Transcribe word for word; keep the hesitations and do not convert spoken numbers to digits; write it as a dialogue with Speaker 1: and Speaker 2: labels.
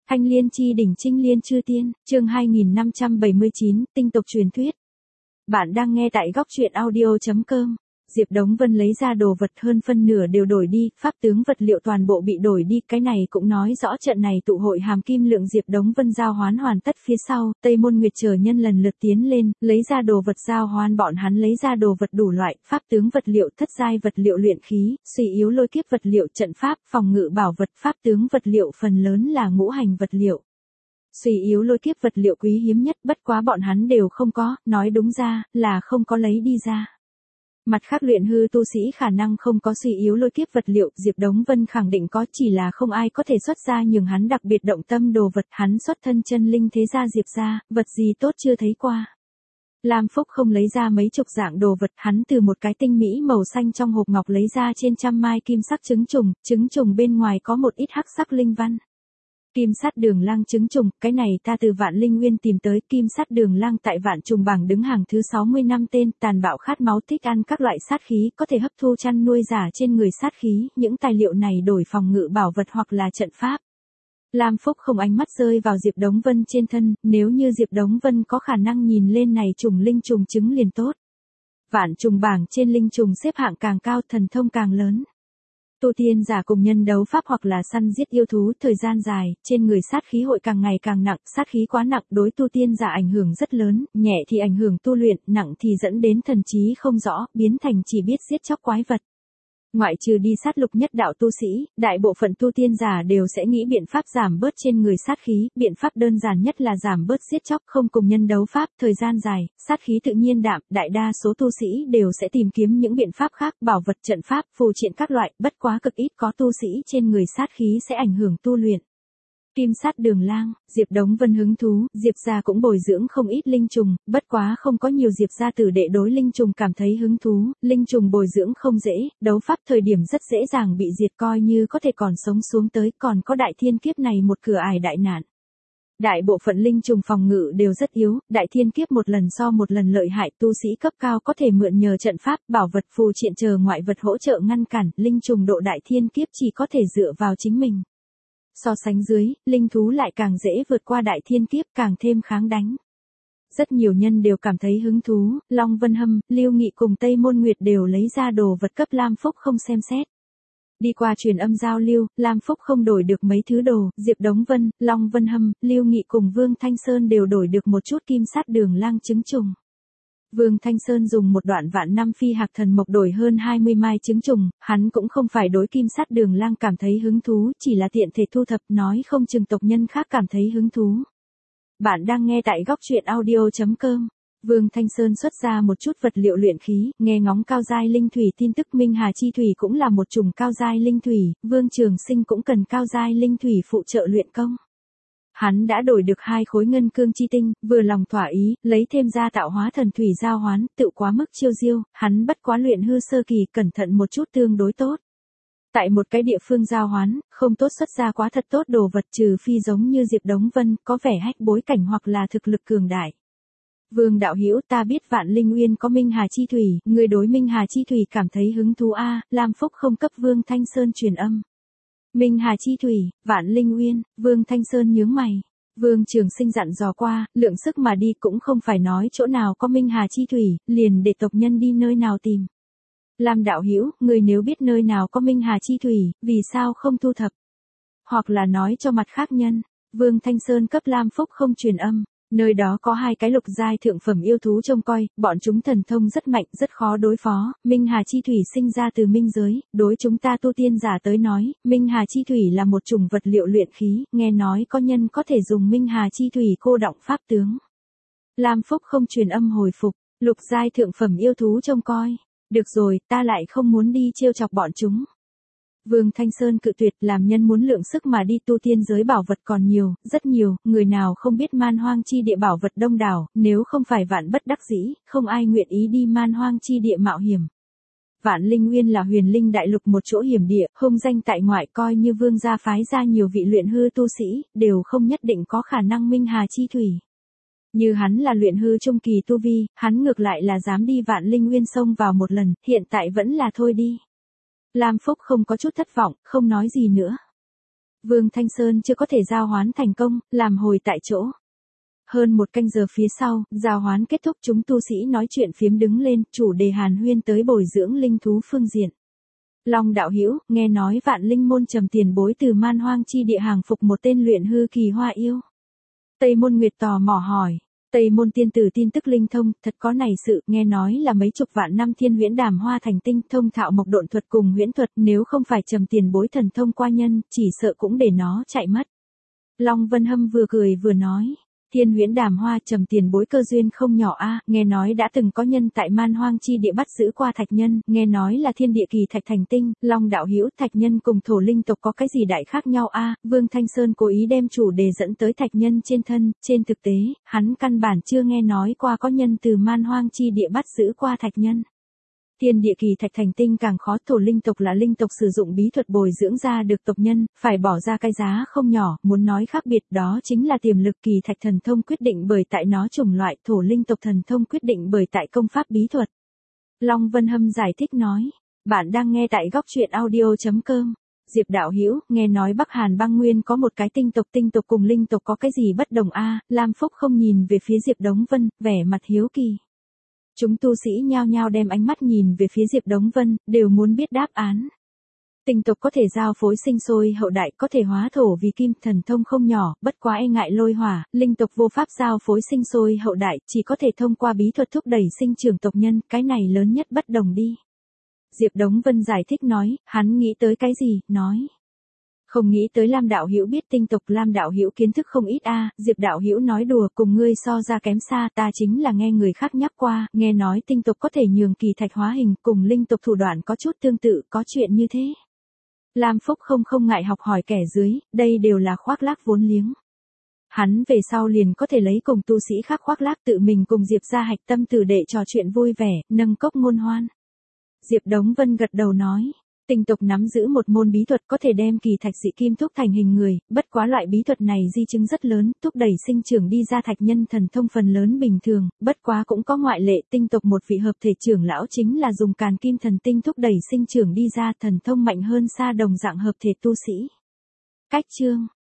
Speaker 1: Thanh Liên chi đỉnh Trinh Liên chư tiên, chương hai nghìn năm trăm bảy mươi chín, tinh tộc truyền thuyết. Bạn đang nghe tại góc truyện audio chấm com. Diệp Đống Vân lấy ra đồ vật hơn phân nửa đều đổi đi, pháp tướng vật liệu toàn bộ bị đổi đi, cái này cũng nói rõ trận này tụ hội hàm kim lượng Diệp Đống Vân giao hoán hoàn tất. Phía sau, Tây Môn Nguyệt chờ nhân lần lượt tiến lên, lấy ra đồ vật giao hoán, bọn hắn lấy ra đồ vật đủ loại, pháp tướng vật liệu, thất giai vật liệu luyện khí, suy yếu lôi kiếp vật liệu, trận pháp, phòng ngự bảo vật, pháp tướng vật liệu phần lớn là ngũ hành vật liệu. Suy yếu lôi kiếp vật liệu quý hiếm nhất, bất quá bọn hắn đều không có, nói đúng ra là không có lấy đi ra. Mặt khác luyện hư tu sĩ khả năng không có suy yếu lôi kiếp vật liệu, Diệp Đống Vân khẳng định có, chỉ là không ai có thể xuất ra nhường hắn đặc biệt động tâm đồ vật, hắn xuất thân chân linh thế gia Diệp gia, vật gì tốt chưa thấy qua. Lam Phúc không lấy ra mấy chục dạng đồ vật, hắn từ một cái tinh mỹ màu xanh trong hộp ngọc lấy ra trên trăm mai kim sắc trứng trùng, trứng trùng bên ngoài có một ít hắc sắc linh văn. Kim sắt đường lang trứng trùng, cái này ta từ Vạn Linh Nguyên tìm tới, kim sắt đường lang tại Vạn Trùng bảng đứng hàng thứ sáu mươi năm tên, tàn bạo khát máu, thích ăn các loại sát khí, có thể hấp thu chăn nuôi giả trên người sát khí, những tài liệu này đổi phòng ngự bảo vật hoặc là trận pháp. Lam Phúc không ánh mắt rơi vào Diệp Đống Vân trên thân, nếu như Diệp Đống Vân có khả năng nhìn lên này trùng linh trùng trứng liền tốt. Vạn Trùng bảng trên linh trùng xếp hạng càng cao, thần thông càng lớn. Tu tiên giả cùng nhân đấu pháp hoặc là săn giết yêu thú thời gian dài, trên người sát khí hội càng ngày càng nặng, sát khí quá nặng đối tu tiên giả ảnh hưởng rất lớn, nhẹ thì ảnh hưởng tu luyện, nặng thì dẫn đến thần trí không rõ, biến thành chỉ biết giết chóc quái vật. Ngoại trừ đi sát lục nhất đạo tu sĩ, đại bộ phận tu tiên giả đều sẽ nghĩ biện pháp giảm bớt trên người sát khí, biện pháp đơn giản nhất là giảm bớt giết chóc, không cùng nhân đấu pháp, thời gian dài, sát khí tự nhiên đạm, đại đa số tu sĩ đều sẽ tìm kiếm những biện pháp khác, bảo vật, trận pháp, phù triện các loại, bất quá cực ít có tu sĩ trên người sát khí sẽ ảnh hưởng tu luyện. Kim sắt đường lang, Diệp Đống Vân hứng thú, Diệp gia cũng bồi dưỡng không ít linh trùng, bất quá không có nhiều Diệp gia tử đệ đối linh trùng cảm thấy hứng thú, linh trùng bồi dưỡng không dễ, đấu pháp thời điểm rất dễ dàng bị diệt, coi như có thể còn sống xuống tới, còn có đại thiên kiếp này một cửa ải đại nạn. Đại bộ phận linh trùng phòng ngự đều rất yếu, đại thiên kiếp một lần so một lần lợi hại, tu sĩ cấp cao có thể mượn nhờ trận pháp, bảo vật, phù triện chờ ngoại vật hỗ trợ ngăn cản, linh trùng độ đại thiên kiếp chỉ có thể dựa vào chính mình. So sánh dưới, linh thú lại càng dễ vượt qua đại thiên kiếp, càng thêm kháng đánh. Rất nhiều nhân đều cảm thấy hứng thú, Long Vân Hâm, Lưu Nghị cùng Tây Môn Nguyệt đều lấy ra đồ vật cấp Lam Phúc không xem xét. Đi qua truyền âm giao lưu, Lam Phúc không đổi được mấy thứ đồ, Diệp Đống Vân, Long Vân Hâm, Lưu Nghị cùng Vương Thanh Sơn đều đổi được một chút kim sắt đường lang trứng trùng. Vương Thanh Sơn dùng một đoạn vạn năm phi hạc thần mộc đổi hơn hai mươi mai trứng trùng, hắn cũng không phải đối kim sắt đường lang cảm thấy hứng thú, chỉ là tiện thể thu thập, nói không chừng tộc nhân khác cảm thấy hứng thú. Bạn đang nghe tại góc truyện audio chấm com. Vương Thanh Sơn xuất ra một chút vật liệu luyện khí, nghe ngóng cao giai linh thủy tin tức, Minh Hà chi thủy cũng là một chủng cao giai linh thủy, Vương Trường Sinh cũng cần cao giai linh thủy phụ trợ luyện công. Hắn đã đổi được hai khối ngân cương chi tinh, vừa lòng thỏa ý, lấy thêm ra tạo hóa thần thủy giao hoán, tự quá mức chiêu diêu, hắn bất quá luyện hư sơ kỳ, cẩn thận một chút tương đối tốt. Tại một cái địa phương giao hoán, không tốt xuất ra quá thật tốt đồ vật, trừ phi giống như Diệp Đống Vân, có vẻ hách bối cảnh hoặc là thực lực cường đại. Vương đạo hữu, ta biết Vạn Linh Uyên có Minh Hà chi thủy, người đối Minh Hà chi thủy cảm thấy hứng thú a? À, Lam Phúc không cấp Vương Thanh Sơn truyền âm. Minh Hà chi thủy, Vạn Linh Uyên, Vương Thanh Sơn nhướng mày. Vương Trường Sinh dặn dò qua, lượng sức mà đi cũng không phải nói chỗ nào có Minh Hà chi thủy, liền để tộc nhân đi nơi nào tìm. Lam đạo hữu, người nếu biết nơi nào có Minh Hà chi thủy, vì sao không thu thập? Hoặc là nói cho mặt khác nhân. Vương Thanh Sơn cấp Lam Phúc không truyền âm. Nơi đó có hai cái lục giai thượng phẩm yêu thú trông coi, bọn chúng thần thông rất mạnh, rất khó đối phó, Minh Hà chi thủy sinh ra từ minh giới, đối chúng ta tu tiên giả tới nói, Minh Hà chi thủy là một chủng vật liệu luyện khí, nghe nói có nhân có thể dùng Minh Hà chi thủy cô động pháp tướng. Lam Phúc không truyền âm hồi phục, lục giai thượng phẩm yêu thú trông coi, được rồi, ta lại không muốn đi trêu chọc bọn chúng. Vương Thanh Sơn cự tuyệt, làm nhân muốn lượng sức mà đi, tu tiên giới bảo vật còn nhiều, rất nhiều, người nào không biết man hoang chi địa bảo vật đông đảo, nếu không phải vạn bất đắc dĩ, không ai nguyện ý đi man hoang chi địa mạo hiểm. Vạn Linh Uyên là huyền linh đại lục một chỗ hiểm địa, hung danh tại ngoại, coi như vương gia phái ra nhiều vị luyện hư tu sĩ, đều không nhất định có khả năng Minh Hà chi thủy. Như hắn là luyện hư trung kỳ tu vi, hắn ngược lại là dám đi Vạn Linh Uyên xông vào một lần, hiện tại vẫn là thôi đi. Lam Phúc không có chút thất vọng, không nói gì nữa. Vương Thanh Sơn chưa có thể giao hoán thành công, làm hồi tại chỗ. Hơn một canh giờ phía sau, giao hoán kết thúc, chúng tu sĩ nói chuyện phiếm đứng lên, chủ đề hàn huyên tới bồi dưỡng linh thú phương diện. Long đạo hữu, nghe nói Vạn Linh môn trầm tiền bối từ Man Hoang chi địa hàng phục một tên luyện hư kỳ hoa yêu. Tây Môn Nguyệt tò mò hỏi. Tây Môn tiên tử tin tức linh thông, thật có này sự, nghe nói là mấy chục vạn năm thiên huyễn đàm hoa thành tinh, thông thạo mộc độn thuật cùng huyễn thuật, nếu không phải trầm tiền bối thần thông qua nhân, chỉ sợ cũng để nó chạy mất. Long Vân Hâm vừa cười vừa nói. Thiên huyễn đàm hoa trầm tiền bối cơ duyên không nhỏ a, nghe nói đã từng có nhân tại Man Hoang chi địa bắt giữ qua thạch nhân, nghe nói là thiên địa kỳ thạch thành tinh, Long đạo hữu, thạch nhân cùng thổ linh tộc có cái gì đại khác nhau a? Vương Thanh Sơn cố ý đem chủ đề dẫn tới thạch nhân trên thân, trên thực tế, hắn căn bản chưa nghe nói qua có nhân từ Man Hoang chi địa bắt giữ qua thạch nhân. Thiên địa kỳ thạch thành tinh càng khó, thổ linh tộc là linh tộc sử dụng bí thuật bồi dưỡng ra được tộc nhân, phải bỏ ra cái giá không nhỏ, muốn nói khác biệt đó chính là tiềm lực, kỳ thạch thần thông quyết định bởi tại nó chủng loại, thổ linh tộc thần thông quyết định bởi tại công pháp bí thuật. Long Vân Hâm giải thích nói, bạn đang nghe tại góc truyện audio chấm com. Diệp đạo hữu, nghe nói Bắc Hàn băng nguyên có một cái tinh tộc, tinh tộc cùng linh tộc có cái gì bất đồng a? Lam Phúc không nhìn về phía Diệp Đống Vân, vẻ mặt hiếu kỳ. Chúng tu sĩ nhao nhao đem ánh mắt nhìn về phía Diệp Đống Vân, đều muốn biết đáp án. Tinh tộc có thể giao phối sinh sôi hậu đại, có thể hóa thổ vì kim, thần thông không nhỏ, bất quá e ngại lôi hỏa, linh tộc vô pháp giao phối sinh sôi hậu đại, chỉ có thể thông qua bí thuật thúc đẩy sinh trưởng tộc nhân, cái này lớn nhất bất đồng đi. Diệp Đống Vân giải thích nói, hắn nghĩ tới cái gì, nói. Không nghĩ tới Lam đạo hữu biết tinh tộc, Lam đạo hữu kiến thức không ít a. Diệp đạo hữu nói đùa, cùng ngươi so ra kém xa, ta chính là nghe người khác nhắc qua, nghe nói tinh tộc có thể nhường kỳ thạch hóa hình, cùng linh tộc thủ đoạn có chút tương tự, có chuyện như thế. Lam Phúc không không ngại học hỏi kẻ dưới, đây đều là khoác lác vốn liếng. Hắn về sau liền có thể lấy cùng tu sĩ khác khoác lác, tự mình cùng Diệp gia hạch tâm tử đệ trò chuyện vui vẻ, nâng cốc ngôn hoan. Diệp Đống Vân gật đầu nói. Tinh tộc nắm giữ một môn bí thuật có thể đem kỳ thạch dị kim thúc thành hình người, bất quá loại bí thuật này di chứng rất lớn, thúc đẩy sinh trưởng đi ra thạch nhân thần thông phần lớn bình thường, bất quá cũng có ngoại lệ, tinh tộc một vị hợp thể trưởng lão chính là dùng càn kim thần tinh thúc đẩy sinh trưởng đi ra, thần thông mạnh hơn xa đồng dạng hợp thể tu sĩ. Cách chương